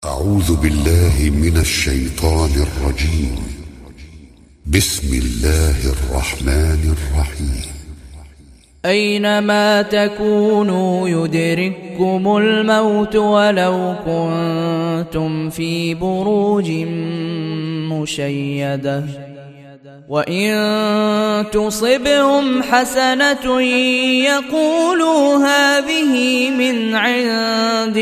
أعوذ بالله من الشيطان الرجيم. بسم الله الرحمن الرحيم. أينما تكونوا يدرككم الموت ولو كنتم في بروج مشيدة وإن تصبهم حسنة يقولوا هذه من عند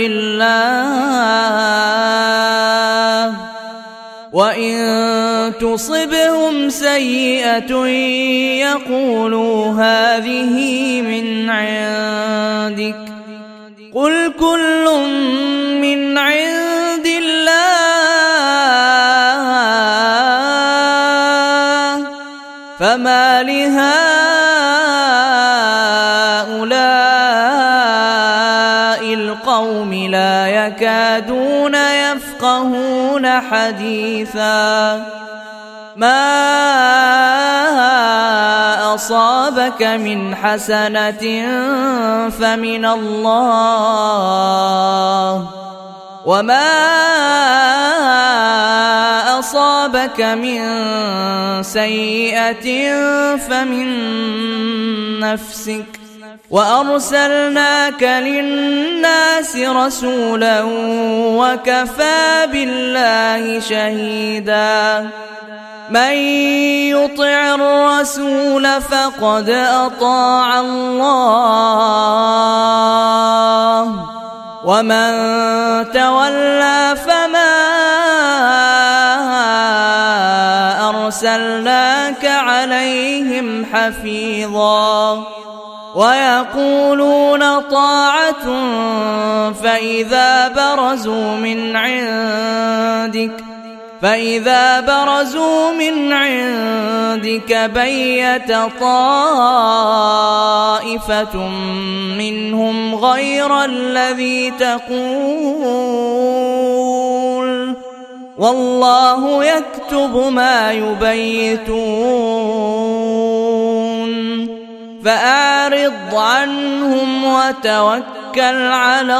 الله وإن تصبهم سيئة يقولوا هذه من عندك قل كل من عند الله فما لهؤلاء القوم لا يكادون يفقهون حديثا ما أصابك من حسنة فمن الله وما أصابك من سيئة فمن نفسك وأرسلناك للناس رسولا وكفى بالله شهيدا من يطع الرسول فقد أطاع الله ومن تولى فما أرسلناك عليهم حفيظا ويقولون طاعة فإذا برزوا من عندك بيت طائفة منهم غير الذي تقول والله يكتب ما يبيتون فأعرض عنهم وتوكل على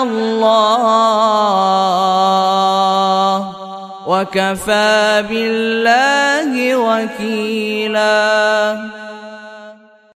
الله وكفى بالله وكيلا.